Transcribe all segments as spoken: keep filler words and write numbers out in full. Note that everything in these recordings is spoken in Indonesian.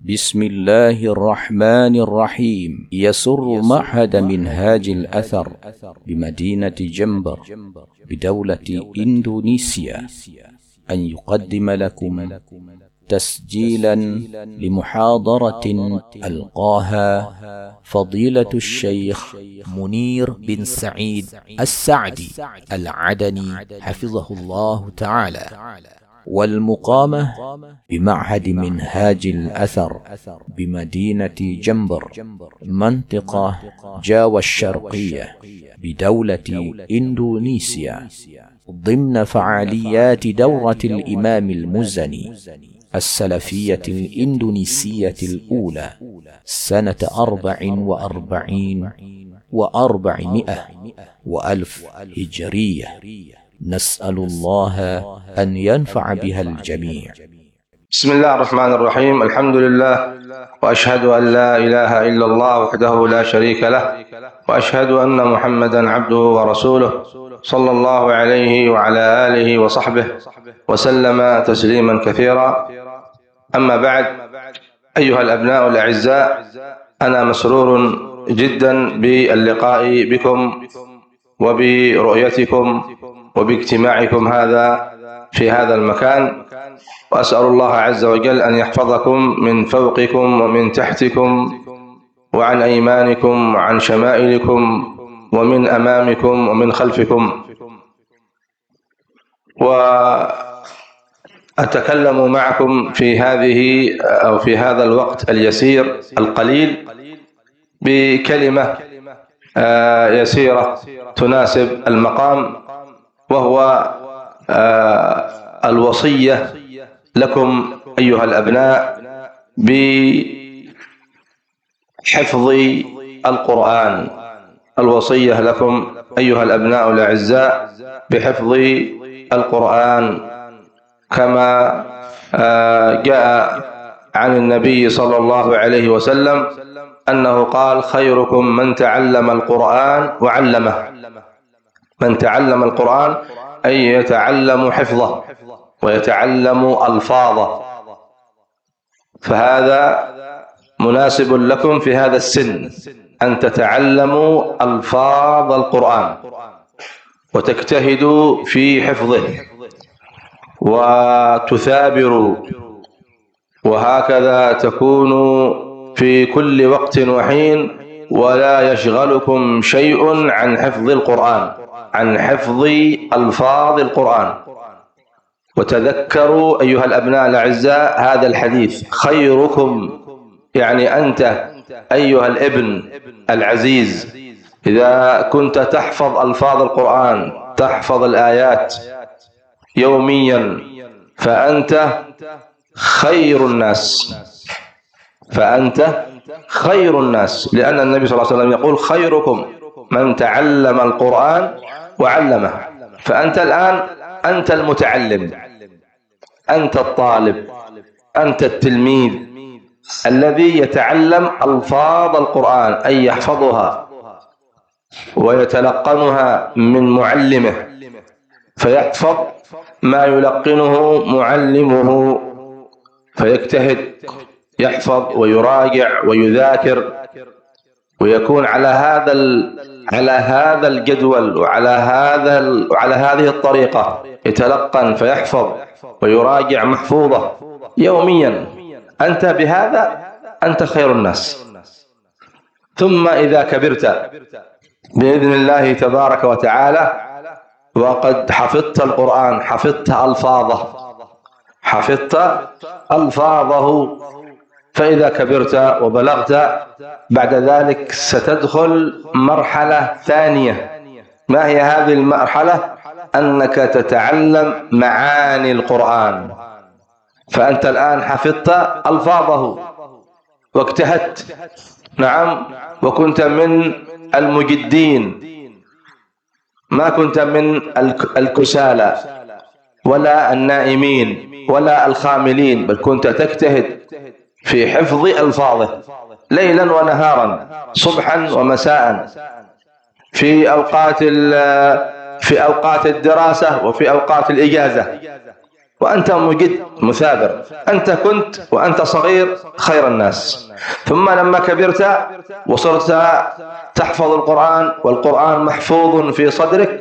بسم الله الرحمن الرحيم. يسر معهد منهاج الأثر بمدينة جنبر بدولة إندونيسيا أن يقدم لكم تسجيلا لمحاضرة ألقاها فضيلة الشيخ منير بن سعيد السعدي العدني حفظه الله تعالى، والمقامة بمعهد منهاج الأثر بمدينة جنبر منطقة جاوة الشرقية بدولة إندونيسيا، ضمن فعاليات دورة الإمام المزني السلفية الإندونيسية الأولى سنة أربع وأربعين وأربعمائة وألف هجرية. نسأل الله أن ينفع بها الجميع. بسم الله الرحمن الرحيم. الحمد لله، وأشهد أن لا إله إلا الله وحده لا شريك له، وأشهد أن محمدا عبده ورسوله صلى الله عليه وعلى آله وصحبه وسلم تسليما كثيرا. أما بعد، أيها الأبناء الأعزاء، أنا مسرور جدا باللقاء بكم وبرؤيتكم وباجتماعكم هذا في هذا المكان، وأسأل الله عز وجل أن يحفظكم من فوقكم ومن تحتكم وعن أيمانكم وعن شمائلكم ومن أمامكم ومن خلفكم. وأتكلم معكم في هذه أو في هذا الوقت اليسير القليل بكلمة يسيرة تناسب المقام، وهو الوصية لكم أيها الأبناء بحفظ القرآن. الوصية لكم أيها الأبناء الأعزاء بحفظ القرآن، كما جاء عن النبي صلى الله عليه وسلم أنه قال: خيركم من تعلم القرآن وعلمه. من تعلم القرآن أي يتعلم حفظه ويتعلم ألفاظه، فهذا مناسب لكم في هذا السن أن تتعلموا ألفاظ القرآن وتجتهدوا في حفظه وتثابروا، وهكذا تكونوا في كل وقت وحين، ولا يشغلكم شيء عن حفظ القرآن، عن حفظ ألفاظ القرآن. وتذكروا أيها الأبناء الأعزاء هذا الحديث: خيركم، يعني أنت أيها الابن العزيز، إذا كنت تحفظ ألفاظ القرآن، تحفظ الآيات يوميا، فأنت خير الناس، فأنت خير الناس، لأن النبي صلى الله عليه وسلم يقول: خيركم من تعلم القرآن وعلمه. فأنت الآن أنت المتعلم، أنت الطالب، أنت التلميذ الذي يتعلم ألفاظ القرآن، أي يحفظها ويتلقنها من معلمه، فيحفظ ما يلقنه معلمه، فيجتهد يحفظ ويراجع ويذاكر، ويكون على هذا على هذا الجدول وعلى هذا وعلى هذه الطريقة، يتلقن فيحفظ ويراجع محفوظة يوميا. أنت بهذا أنت خير الناس. ثم إذا كبرت بإذن الله تبارك وتعالى وقد حفظت القرآن، حفظت ألفاظه، حفظت ألفاظه، فإذا كبرت وبلغت بعد ذلك ستدخل مرحلة ثانية. ما هي هذه المرحلة؟ أنك تتعلم معاني القرآن. فأنت الآن حفظت ألفاظه واجتهدت، نعم، وكنت من المجدين، ما كنت من الكسالى ولا النائمين ولا الخاملين، بل كنت تجتهد في حفظ ألفاظه ليلا ونهارا، صبحا ومساء، في أوقات في أوقات الدراسة وفي أوقات الإجازة، وأنت مجد مثابر. أنت كنت وأنت صغير خير الناس، ثم لما كبرت وصرت تحفظ القرآن والقرآن محفوظ في صدرك،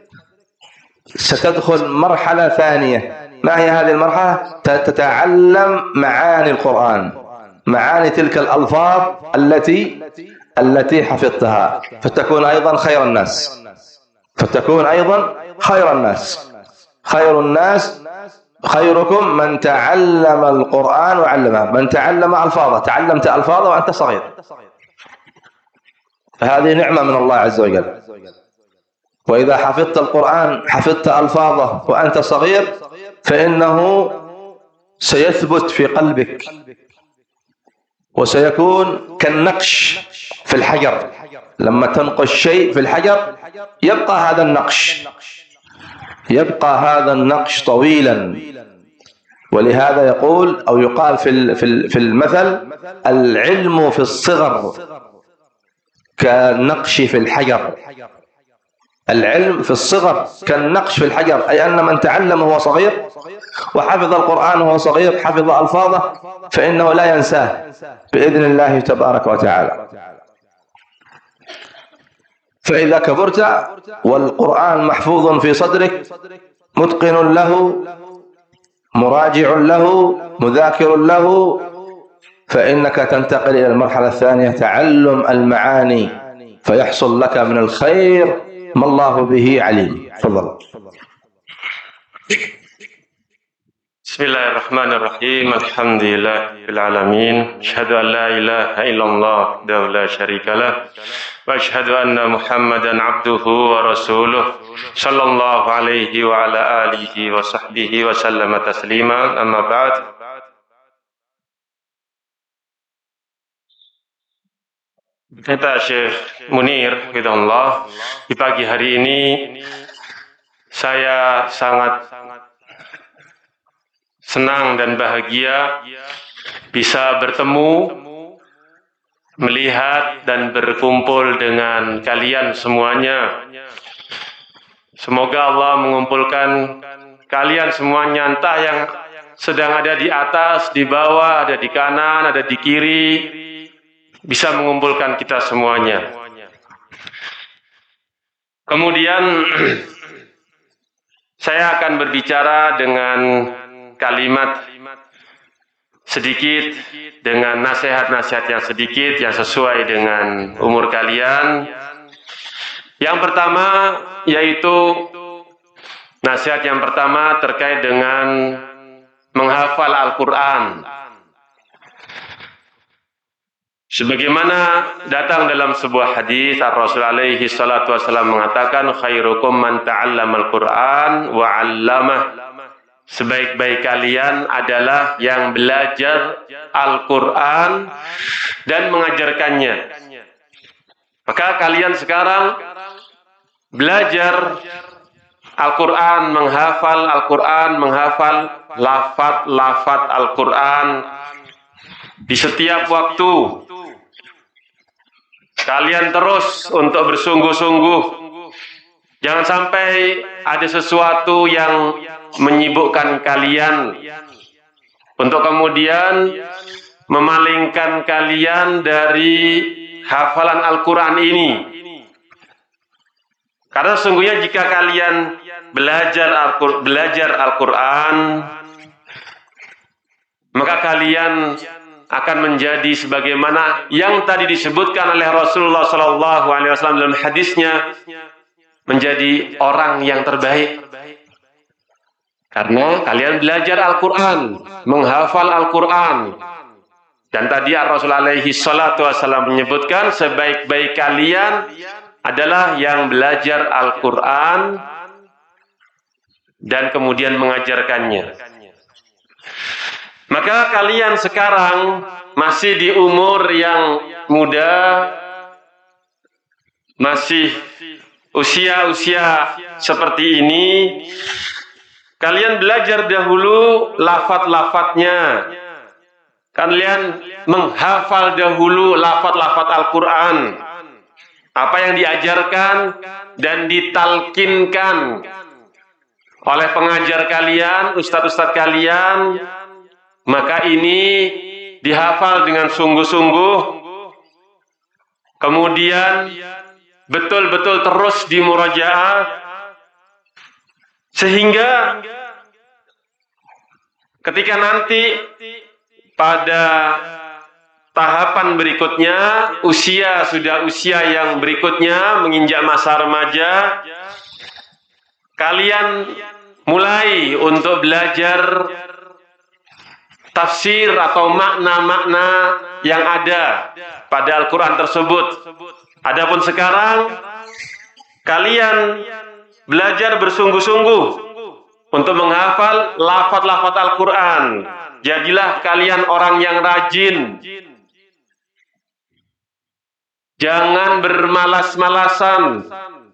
ستدخل مرحلة ثانية. ما هي هذه المرحلة؟ تتعلم معاني القرآن، معاني تلك الألفاظ التي التي حفظتها، فتكون أيضا خير الناس، فتكون أيضا خير الناس. خير الناس خيركم من تعلم القرآن وعلمه، من تعلم ألفاظه. تعلمت ألفاظه وأنت صغير، فهذه نعمة من الله عز وجل. وإذا حفظت القرآن، حفظت ألفاظه وأنت صغير، فإنه سيثبت في قلبك، وسيكون كالنقش في الحجر. لما تنقش شيء في الحجر يبقى هذا النقش، يبقى هذا النقش طويلا. ولهذا يقول أو يقال في في المثل: العلم في الصغر كالنقش في الحجر. العلم في الصغر كالنقش في الحجر، أي أن من تعلم وهو صغير وحفظ القرآن وهو صغير، حفظ ألفاظه، فإنه لا ينساه بإذن الله تبارك وتعالى. فإذا كبرت والقرآن محفوظ في صدرك، متقن له، مراجع له، مذاكر له، فإنك تنتقل إلى المرحلة الثانية، تعلم المعاني، فيحصل لك من الخير ما الله به عليم. تفضل. Bismillahirrahmanirrahim. Alhamdulillahil alamin. Asyhadu an la ilaha illallah wahdahu la syarikalah wa asyhadu anna Muhammadan abduhu wa rasuluh sallallahu alaihi wa ala alihi wa sahbihi wa sallama taslima. Amma ba'd. Kata Syekh Munir hafizahullah, di pagi hari ini saya sangat senang dan bahagia bisa bertemu, melihat dan berkumpul dengan kalian semuanya. Semoga Allah mengumpulkan kalian semuanya, entah yang sedang ada di atas, di bawah, ada di kanan, ada di kiri, bisa mengumpulkan kita semuanya. Kemudian saya akan berbicara dengan kalimat sedikit, dengan nasihat-nasihat yang sedikit yang sesuai dengan umur kalian. Yang pertama yaitu nasihat yang pertama terkait dengan menghafal Al-Quran. Sebagaimana datang dalam sebuah hadis, Ar-Rasul alaihi salatu wassalam mengatakan, khairukum man ta'allama Al-Quran wa 'allamah. Sebaik-baik kalian adalah yang belajar Al-Quran dan mengajarkannya. Maka kalian sekarang belajar Al-Quran, menghafal Al-Quran, menghafal lafaz-lafaz Al-Quran di setiap waktu. Kalian terus untuk bersungguh-sungguh. Jangan sampai ada sesuatu yang menyibukkan kalian untuk kemudian memalingkan kalian dari hafalan Al-Quran ini. Karena sesungguhnya jika kalian belajar Al-Quran, belajar Al-Quran, maka kalian akan menjadi sebagaimana yang tadi disebutkan oleh Rasulullah Shallallahu Alaihi Wasallam dalam hadisnya, menjadi orang yang terbaik. Karena kalian belajar Al-Quran, menghafal Al-Quran. Dan tadi Rasul alaihi salatu wassalam menyebutkan sebaik-baik kalian adalah yang belajar Al-Quran dan kemudian mengajarkannya. Maka kalian sekarang masih di umur yang muda, masih usia-usia seperti ini, kalian belajar dahulu lafaz-lafaznya. Kalian menghafal dahulu lafaz-lafaz Al-Quran. Apa yang diajarkan dan ditalkinkan oleh pengajar kalian, ustadz-ustadz kalian, maka ini dihafal dengan sungguh-sungguh, kemudian betul-betul terus dimurajaah, sehingga ketika nanti pada tahapan berikutnya, usia sudah usia yang berikutnya, menginjak masa remaja, kalian mulai untuk belajar tafsir atau makna-makna yang ada pada Al-Quran tersebut. Adapun sekarang, kalian belajar bersungguh-sungguh untuk menghafal lafaz-lafaz Al-Quran. Jadilah kalian orang yang rajin. Jangan bermalas-malasan,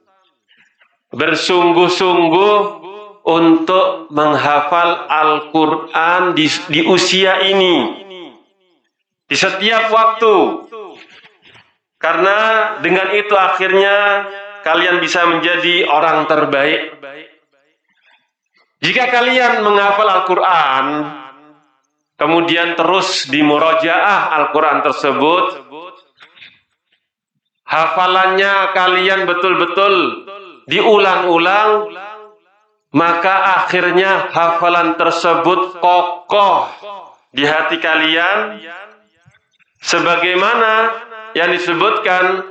bersungguh-sungguh untuk menghafal Al-Quran di, di usia ini, di setiap waktu. Karena dengan itu akhirnya kalian bisa menjadi orang terbaik. Jika kalian menghafal Al-Quran, kemudian terus dimurajaah Al-Quran tersebut, hafalannya kalian betul-betul diulang-ulang, maka akhirnya hafalan tersebut kokoh di hati kalian, sebagaimana yang disebutkan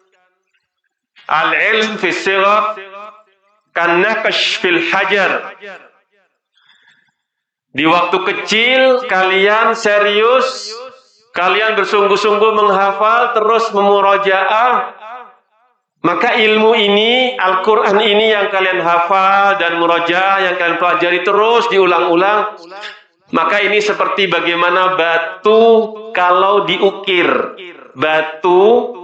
al-ilm fi sighar kan-naqsh fil hajar. Di waktu kecil kalian serius, kalian bersungguh-sungguh menghafal, terus memurajaah, maka ilmu ini, Al-Quran ini yang kalian hafal dan murajaah, yang kalian pelajari terus diulang-ulang, maka ini seperti bagaimana batu kalau diukir. Batu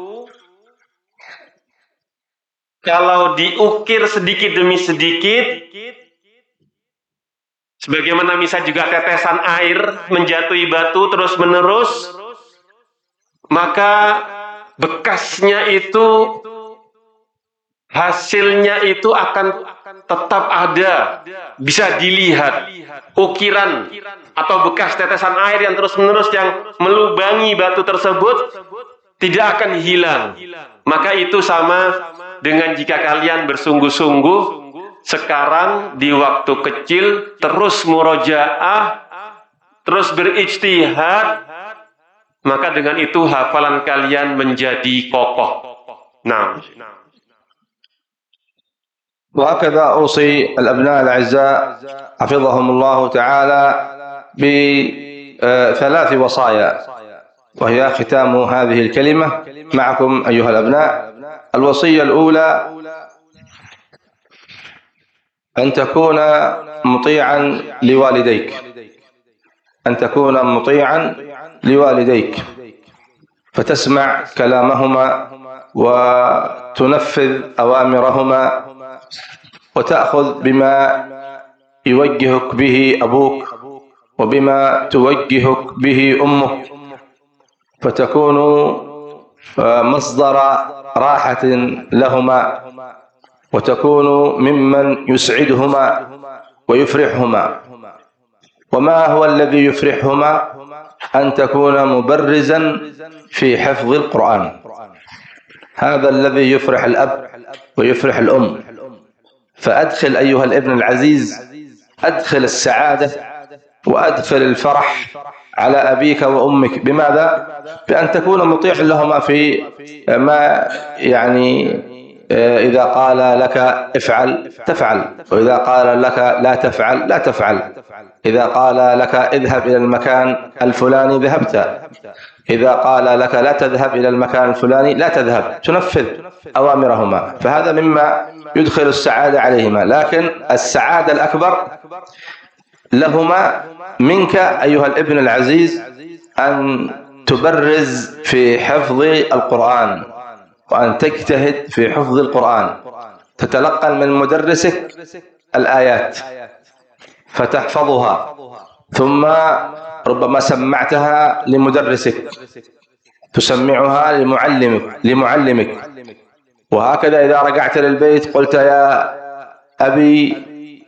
kalau diukir sedikit demi sedikit, sebagaimana bisa juga tetesan air menjatuhi batu terus menerus, maka bekasnya itu, hasilnya itu akan tetap ada, bisa dilihat. Ukiran atau bekas tetesan air yang terus menerus yang melubangi batu tersebut tidak akan hilang. Maka itu sama dengan jika kalian bersungguh-sungguh sekarang di waktu kecil terus murojaah, terus berijtihad, maka dengan itu hafalan kalian menjadi kokoh. Nah, وهكذا أوصي الأبناء الأعزاء حفظهم الله تعالى بثلاث وصايا، وهي ختام هذه الكلمة معكم أيها الأبناء. الوصية الأولى أن تكون مطيعا لوالديك، أن تكون مطيعا لوالديك فتسمع كلامهما وتنفذ أوامرهما وتأخذ بما يوجهك به أبوك وبما توجهك به أمك، فتكون مصدر راحة لهما وتكون ممن يسعدهما ويفرحهما. وما هو الذي يفرحهما؟ أن تكون مبرزا في حفظ القرآن. هذا الذي يفرح الأب ويفرح الأم. فأدخل أيها الابن العزيز، أدخل السعادة وأدخل الفرح على أبيك وأمك. بماذا؟ بأن تكون مطيعا لهما في ما يعني إذا قال لك افعل تفعل، وإذا قال لك لا تفعل لا تفعل، إذا قال لك اذهب إلى المكان الفلاني ذهبت، إذا قال لك لا تذهب إلى المكان الفلاني لا تذهب، تنفذ أوامرهما. فهذا مما يدخل السعادة عليهما. لكن السعادة الأكبر لهما منك أيها الابن العزيز أن تبرز في حفظ القرآن، وأن تجتهد في حفظ القرآن، تتلقن من مدرسك الآيات فتحفظها، ثم ربما سمعتها لمدرسك، تسمعها لمعلمك لمعلمك وهكذا إذا رجعت للبيت قلت يا أبي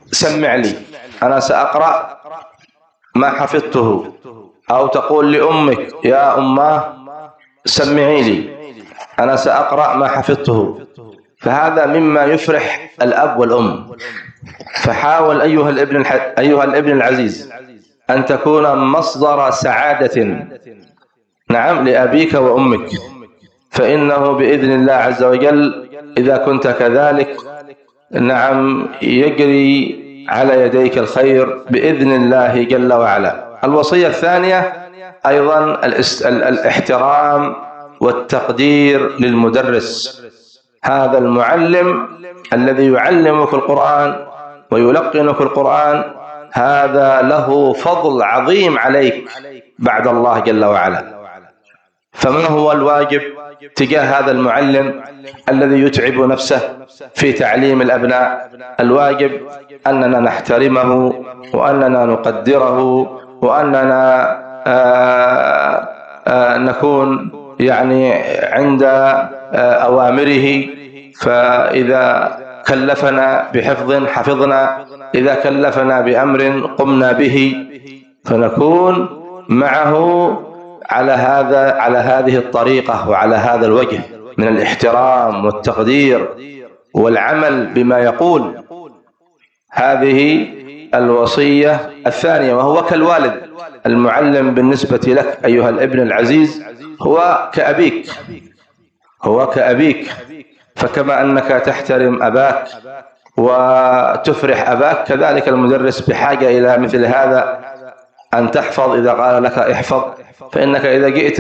سمع لي أنا سأقرأ ما حفظته، أو تقول لأمك يا أماه سمعي لي أنا سأقرأ ما حفظته، فهذا مما يفرح الأب والأم. فحاول أيها الابن أيها الابن العزيز أن تكون مصدر سعادة نعم لأبيك وأمك، فإنه بإذن الله عز وجل إذا كنت كذلك نعم يجري على يديك الخير بإذن الله جل وعلا. الوصية الثانية أيضا الاحترام والتقدير للمدرس. هذا المعلم الذي يعلمك القرآن ويلقنك القرآن هذا له فضل عظيم عليك بعد الله جل وعلا. فما هو الواجب تجاه هذا المعلم الذي يتعب نفسه في تعليم الأبناء؟ الواجب أننا نحترمه وأننا نقدره وأننا آآ آآ نكون يعني عند أوامره، فإذا كلفنا بحفظ حفظنا، إذا كلفنا بأمر قمنا به، فنكون معه على هذا على هذه الطريقة وعلى هذا الوجه من الاحترام والتقدير والعمل بما يقول. هذه الوصية الثانية، وهو كالوالد. المعلم بالنسبة لك أيها الابن العزيز هو كأبيك، هو كأبيك، فكما أنك تحترم أباك وتفرح أباك كذلك المدرس بحاجة إلى مثل هذا، أن تحفظ إذا قال لك احفظ، فإنك إذا جئت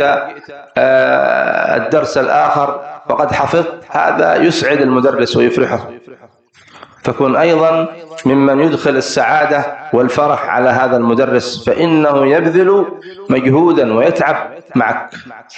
الدرس الآخر وقد حفظت هذا يسعد المدرس ويفرحه. فكن أيضا ممن يدخل السعادة والفرح على هذا المدرس، فإنه يبذل مجهودا ويتعب معك.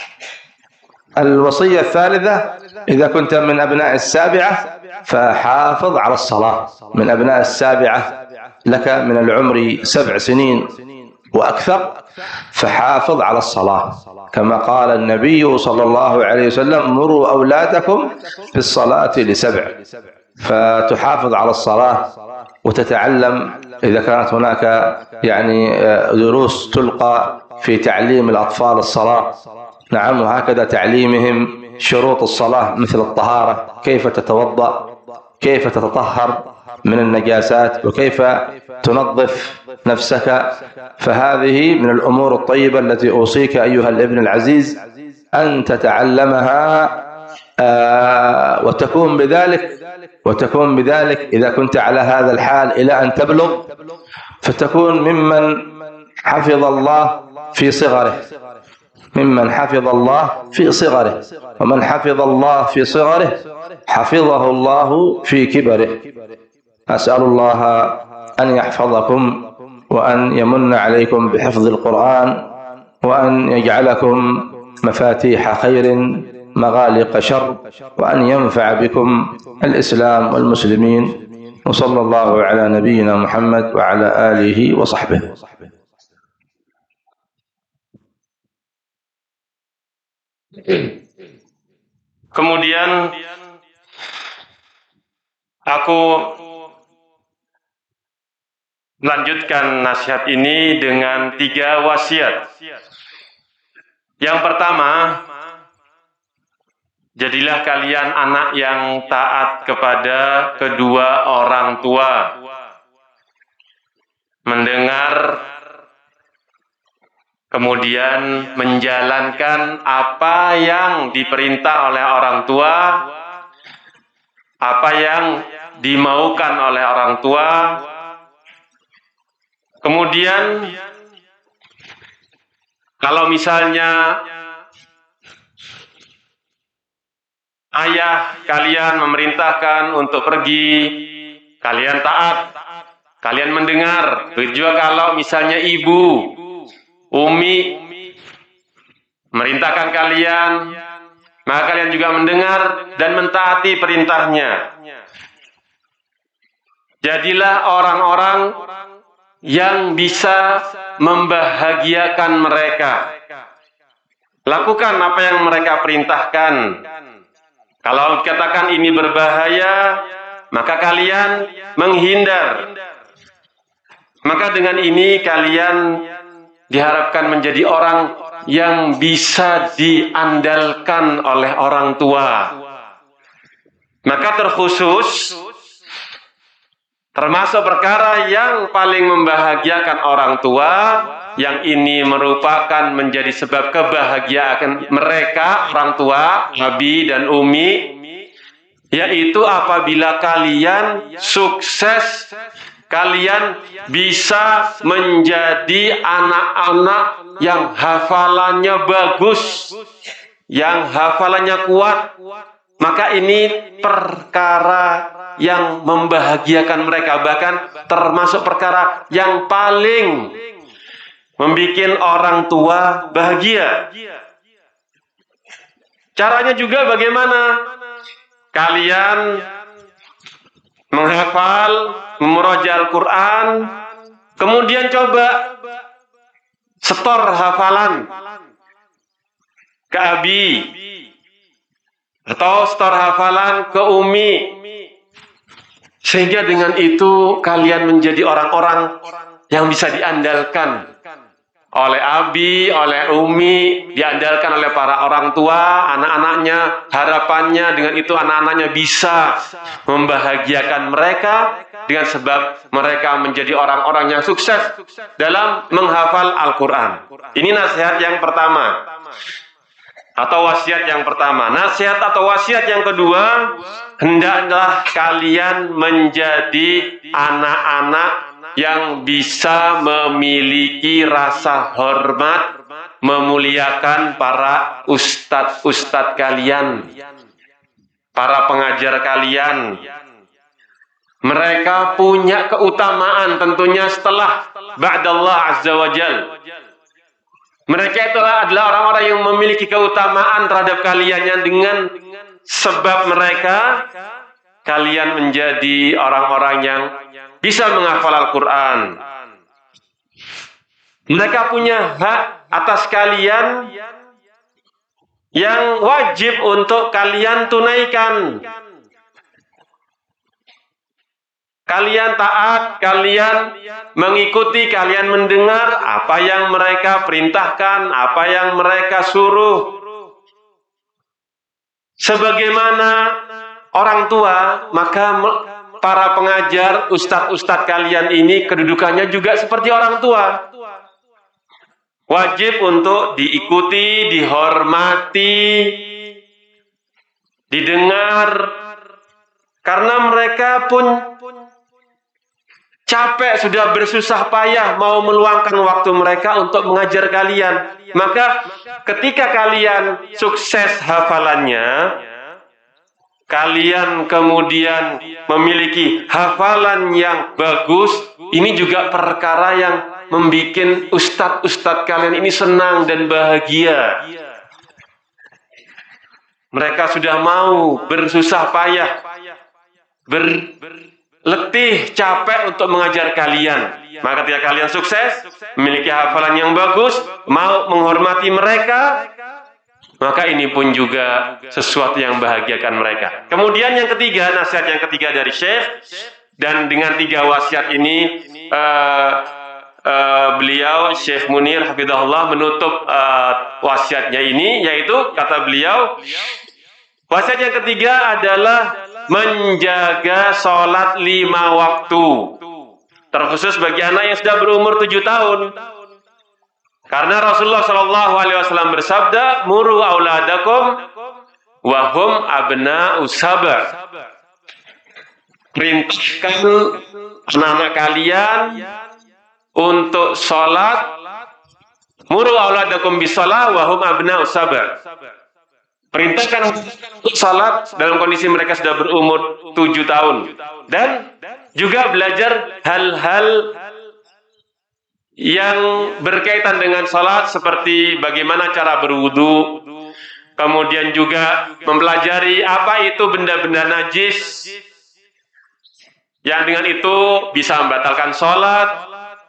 الوصية الثالثة إذا كنت من أبناء السابعة فحافظ على الصلاة. من أبناء السابعة لك من العمر سبع سنين وأكثر فحافظ على الصلاة، كما قال النبي صلى الله عليه وسلم مروا أولادكم في الصلاة لسبع. فتحافظ على الصلاة وتتعلم إذا كانت هناك يعني دروس تلقى في تعليم الأطفال الصلاة، نعم، وهكذا تعليمهم شروط الصلاة مثل الطهارة، كيف تتوضأ، كيف تتطهر من النجاسات، وكيف تنظف نفسك. فهذه من الأمور الطيبة التي أوصيك أيها الابن العزيز أن تتعلمها، آه وتكون بذلك وتكون بذلك إذا كنت على هذا الحال إلى أن تبلغ، فتكون ممن حفظ الله في صغره، ممن حفظ الله في صغره، ومن حفظ الله في صغره حفظه الله في كبره. أسأل الله أن يحفظكم وأن يمن عليكم بحفظ القرآن، وأن يجعلكم مفاتيح خير مغالق شر، وأن ينفع بكم الإسلام والمسلمين. وصلى الله على نبينا محمد وعلى آله وصحبه. Kemudian aku melanjutkan nasihat ini dengan tiga wasiat. Yang pertama, jadilah kalian anak yang taat kepada kedua orang tua, mendengar kemudian menjalankan apa yang diperintah oleh orang tua, apa yang dimaukan oleh orang tua. Kemudian kalau misalnya ayah kalian memerintahkan untuk pergi, kalian taat, kalian mendengar. Begitu juga kalau misalnya ibu, umi merintahkan kalian, maka kalian juga mendengar dan mentaati perintahnya. Jadilah orang-orang yang bisa membahagiakan mereka. Lakukan apa yang mereka perintahkan. Kalau dikatakan ini berbahaya, maka kalian menghindar Maka dengan ini kalian diharapkan menjadi orang yang bisa diandalkan oleh orang tua. Maka terkhusus termasuk perkara yang paling membahagiakan orang tua, yang ini merupakan menjadi sebab kebahagiaan mereka, orang tua, abi dan umi, yaitu apabila kalian sukses, kalian bisa menjadi anak-anak yang hafalannya bagus, yang hafalannya kuat. Maka ini perkara yang membahagiakan mereka, bahkan termasuk perkara yang paling membuat orang tua bahagia. Caranya juga bagaimana? Kalian menghafal, memurojaah Al-Quran, kemudian coba setor hafalan ke abi, atau setor hafalan ke umi, sehingga dengan itu kalian menjadi orang-orang yang bisa diandalkan oleh abi, oleh umi, diandalkan oleh para orang tua, anak-anaknya. Harapannya dengan itu anak-anaknya bisa membahagiakan mereka dengan sebab mereka menjadi orang-orang yang sukses dalam menghafal Al-Quran. Ini nasihat yang pertama, atau wasiat yang pertama. Nasihat atau wasiat yang kedua, hendaklah kalian menjadi anak-anak yang bisa memiliki rasa hormat, memuliakan para ustadz-ustadz kalian, para pengajar kalian. Mereka punya keutamaan tentunya setelah ba'dallah azza wa jal. Mereka itulah adalah orang-orang yang memiliki keutamaan terhadap kalian, yang dengan sebab mereka kalian menjadi orang-orang yang bisa menghafal Al-Quran. Mereka punya hak atas kalian yang wajib untuk kalian tunaikan. Kalian taat, kalian mengikuti, kalian mendengar apa yang mereka perintahkan, apa yang mereka suruh. Sebagaimana orang tua, maka para pengajar, ustadz-ustadz kalian ini kedudukannya juga seperti orang tua. Wajib untuk diikuti, dihormati, didengar, karena mereka pun capek, sudah bersusah payah mau meluangkan waktu mereka untuk mengajar kalian. Maka ketika kalian sukses hafalannya, kalian kemudian memiliki hafalan yang bagus, ini juga perkara yang membuat ustadz-ustadz kalian ini senang dan bahagia. Mereka sudah mau bersusah payah, berletih, capek untuk mengajar kalian. Maka ketika kalian sukses, memiliki hafalan yang bagus, mau menghormati mereka, maka ini pun juga sesuatu yang membahagiakan mereka. Kemudian yang ketiga, nasihat yang ketiga dari Syekh, dan dengan tiga wasiat ini uh, uh, beliau Syekh Munir hafizahullah menutup uh, wasiatnya ini, yaitu kata beliau, wasiat yang ketiga adalah menjaga sholat lima waktu, terkhusus bagi anak yang sudah berumur tujuh tahun. Karena Rasulullah Shallallahu Alaihi Wasallam bersabda, muru auladakum wahum abna'u sab'a. Perintahkan anak-anak kalian untuk sholat. Muru auladakum bisalah wahum abna'u sab'a. Perintahkan untuk sholat dalam kondisi mereka sudah berumur tujuh tahun. Dan juga belajar hal-hal yang berkaitan dengan salat, seperti bagaimana cara berwudu, kemudian juga mempelajari apa itu benda-benda najis yang dengan itu bisa membatalkan salat.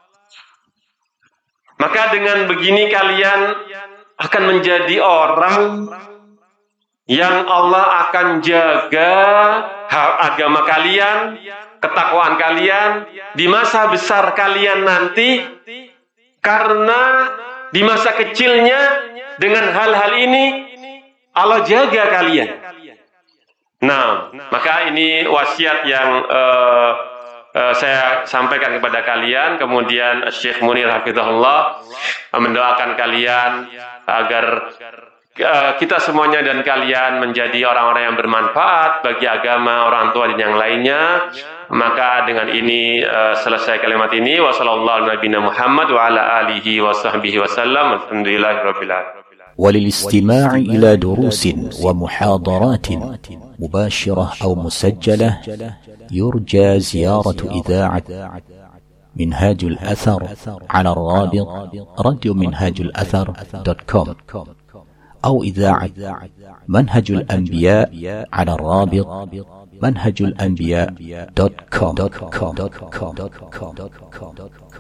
Maka dengan begini kalian akan menjadi orang yang Allah akan jaga agama kalian, ketakwaan kalian di masa besar kalian nanti, karena di masa kecilnya dengan hal-hal ini Allah jaga kalian. Nah, maka ini wasiat yang uh, uh, saya sampaikan kepada kalian. Kemudian Syekh Munir hafizahullah mendoakan kalian agar uh, kita semuanya dan kalian menjadi orang-orang yang bermanfaat bagi agama, orang tua dan yang lainnya. Maka dengan ini uh, selesai kalimat ini. Wassallallahu ala nabiyina Muhammad wa ala alihi wa sahbihi wasallam. Alhamdulillahirabbil alamin. وللاستماع إلى دروس ومحاضرات مباشرة أو مسجلة يرجى زيارة إذاعة منهاج الأثر على الرابط راديو منهاج الأثر دوت كوم أو إذاعة منهج الأنبياء على الرابط منهج الأنبياء دوت كوم.